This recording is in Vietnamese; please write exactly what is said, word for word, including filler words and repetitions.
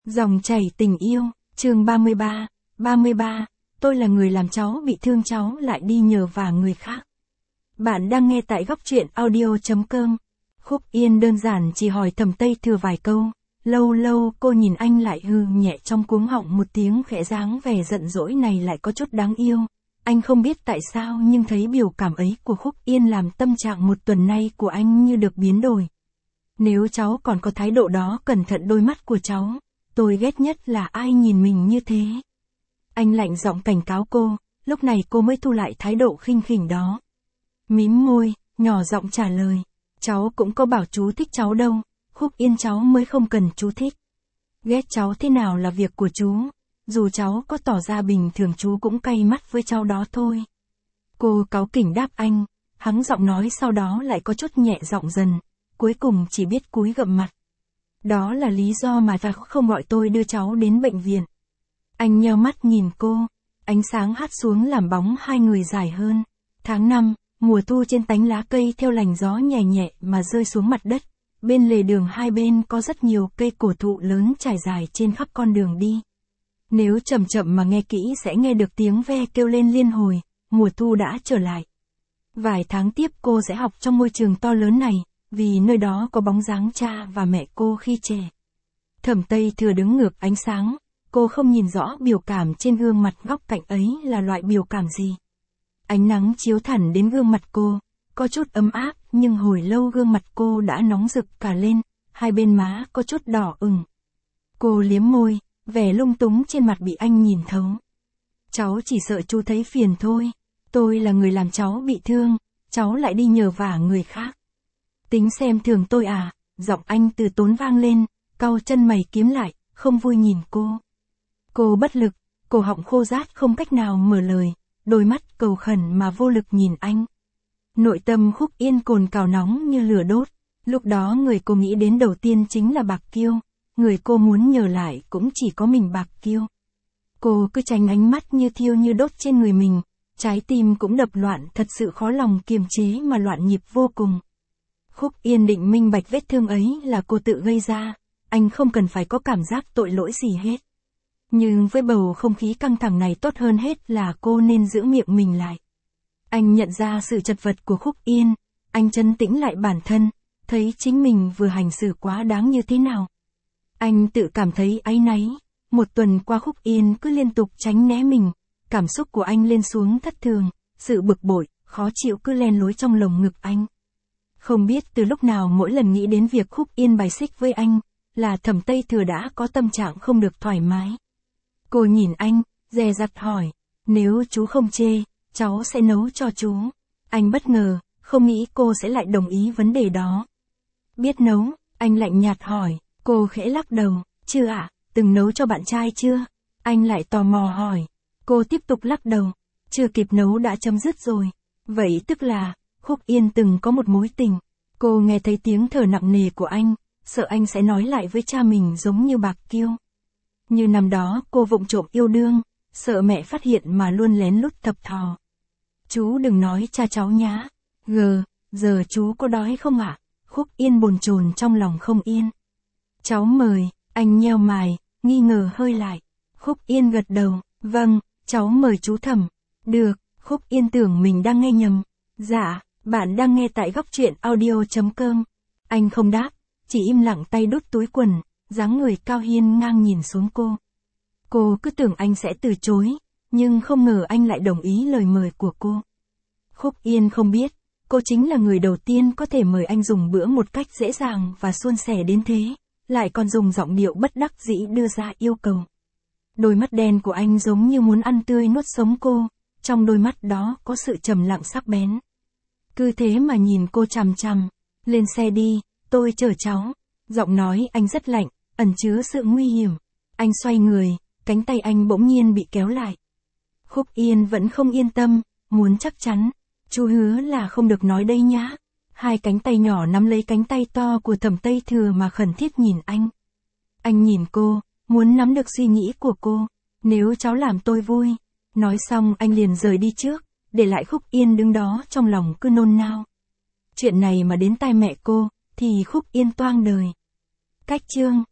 Dòng chảy tình yêu, chương ba mươi ba, ba mươi ba, tôi là người làm cháu bị thương cháu lại đi nhờ vả người khác. Bạn đang nghe tại góc truyện audio chấm com. Khúc Yên đơn giản chỉ hỏi Thẩm Tây Thừa vài câu, lâu lâu cô nhìn anh lại hừ nhẹ trong cuống họng một tiếng khẽ, dáng vẻ giận dỗi này lại có chút đáng yêu. Anh không biết tại sao nhưng thấy biểu cảm ấy của Khúc Yên làm tâm trạng một tuần nay của anh như được biến đổi. Nếu cháu còn có thái độ đó, cẩn thận đôi mắt của cháu. Tôi ghét nhất là ai nhìn mình như thế. Anh lạnh giọng cảnh cáo cô, lúc này cô mới thu lại thái độ khinh khỉnh đó. Mím môi, nhỏ giọng trả lời, cháu cũng có bảo chú thích cháu đâu, Khúc Yên cháu mới không cần chú thích. Ghét cháu thế nào là việc của chú, dù cháu có tỏ ra bình thường chú cũng cay mắt với cháu đó thôi. Cô cáu kỉnh đáp anh, hắng giọng nói sau đó lại có chút nhẹ giọng dần, cuối cùng chỉ biết cúi gậm mặt. Đó là lý do mà ta không gọi tôi đưa cháu đến bệnh viện. Anh nheo mắt nhìn cô, ánh sáng hắt xuống làm bóng hai người dài hơn. Tháng năm, mùa thu trên tánh lá cây theo làn gió nhẹ nhẹ mà rơi xuống mặt đất. Bên lề đường hai bên có rất nhiều cây cổ thụ lớn trải dài trên khắp con đường đi. Nếu chậm chậm mà nghe kỹ sẽ nghe được tiếng ve kêu lên liên hồi, mùa thu đã trở lại. Vài tháng tiếp cô sẽ học trong môi trường to lớn này, vì nơi đó có bóng dáng cha và mẹ cô khi trẻ. Thẩm Tây Thừa đứng ngược ánh sáng, cô không nhìn rõ biểu cảm trên gương mặt góc cạnh ấy là loại biểu cảm gì. Ánh nắng chiếu thẳng đến gương mặt cô, có chút ấm áp nhưng hồi lâu gương mặt cô đã nóng rực cả lên, hai bên má có chút đỏ ửng. Cô liếm môi, vẻ lung túng trên mặt bị anh nhìn thấu. Cháu chỉ sợ chú thấy phiền thôi, tôi là người làm cháu bị thương, cháu lại đi nhờ vả người khác. Tính xem thường tôi à, giọng anh từ tốn vang lên, cau chân mày kiếm lại, không vui nhìn cô. Cô bất lực, cổ họng khô rát không cách nào mở lời, đôi mắt cầu khẩn mà vô lực nhìn anh. Nội tâm Khúc Yên cồn cào nóng như lửa đốt, lúc đó người cô nghĩ đến đầu tiên chính là Bạc Kiêu, người cô muốn nhờ lại cũng chỉ có mình Bạc Kiêu. Cô cứ tránh ánh mắt như thiêu như đốt trên người mình, trái tim cũng đập loạn, thật sự khó lòng kiềm chế mà loạn nhịp vô cùng. Khúc Yên định minh bạch vết thương ấy là cô tự gây ra, anh không cần phải có cảm giác tội lỗi gì hết. Nhưng với bầu không khí căng thẳng này tốt hơn hết là cô nên giữ miệng mình lại. Anh nhận ra sự chật vật của Khúc Yên, anh trấn tĩnh lại bản thân, thấy chính mình vừa hành xử quá đáng như thế nào. Anh tự cảm thấy áy náy, một tuần qua Khúc Yên cứ liên tục tránh né mình, cảm xúc của anh lên xuống thất thường, sự bực bội, khó chịu cứ len lối trong lồng ngực anh. Không biết từ lúc nào mỗi lần nghĩ đến việc Khúc Yên bài xích với anh, là Thẩm Tây Thừa đã có tâm trạng không được thoải mái. Cô nhìn anh, dè dặt hỏi, nếu chú không chê, cháu sẽ nấu cho chú. Anh bất ngờ, không nghĩ cô sẽ lại đồng ý vấn đề đó. Biết nấu, anh lạnh nhạt hỏi, cô khẽ lắc đầu, chưa ạ, từng nấu cho bạn trai chưa? Anh lại tò mò hỏi, cô tiếp tục lắc đầu, chưa kịp nấu đã chấm dứt rồi. Vậy tức là, Khúc Yên từng có một mối tình. Cô nghe thấy tiếng thở nặng nề của anh, sợ anh sẽ nói lại với cha mình giống như Bạc Kiêu. Như năm đó cô vụng trộm yêu đương, sợ mẹ phát hiện mà luôn lén lút thập thò. Chú đừng nói cha cháu nhá. Gờ, giờ chú có đói không ạ? Khúc Yên bồn chồn trong lòng không yên. Cháu mời, anh nheo mày, nghi ngờ hơi lại. Khúc Yên gật đầu, vâng, cháu mời chú Thẩm. Được, Khúc Yên tưởng mình đang nghe nhầm. Dạ, bạn đang nghe tại góc truyện audio chấm com. Anh không đáp, chỉ im lặng tay đút túi quần, dáng người cao hiên ngang nhìn xuống cô. Cô cứ tưởng anh sẽ từ chối, nhưng không ngờ anh lại đồng ý lời mời của cô. Khúc Yên không biết, cô chính là người đầu tiên có thể mời anh dùng bữa một cách dễ dàng và suôn sẻ đến thế, lại còn dùng giọng điệu bất đắc dĩ đưa ra yêu cầu. Đôi mắt đen của anh giống như muốn ăn tươi nuốt sống cô, trong đôi mắt đó có sự trầm lặng sắc bén. Cứ thế mà nhìn cô chằm chằm, lên xe đi, tôi chở cháu. Giọng nói anh rất lạnh, ẩn chứa sự nguy hiểm. Anh xoay người, cánh tay anh bỗng nhiên bị kéo lại. Khúc Yên vẫn không yên tâm, muốn chắc chắn. Chú hứa là không được nói đây nhá. Hai cánh tay nhỏ nắm lấy cánh tay to của Thẩm Tây Thừa mà khẩn thiết nhìn anh. Anh nhìn cô, muốn nắm được suy nghĩ của cô. Nếu cháu làm tôi vui. Nói xong anh liền rời đi trước, để lại Khúc Yên đứng đó trong lòng cứ nôn nao. Chuyện này mà đến tai mẹ cô, thì Khúc Yên toang đời. Cách chương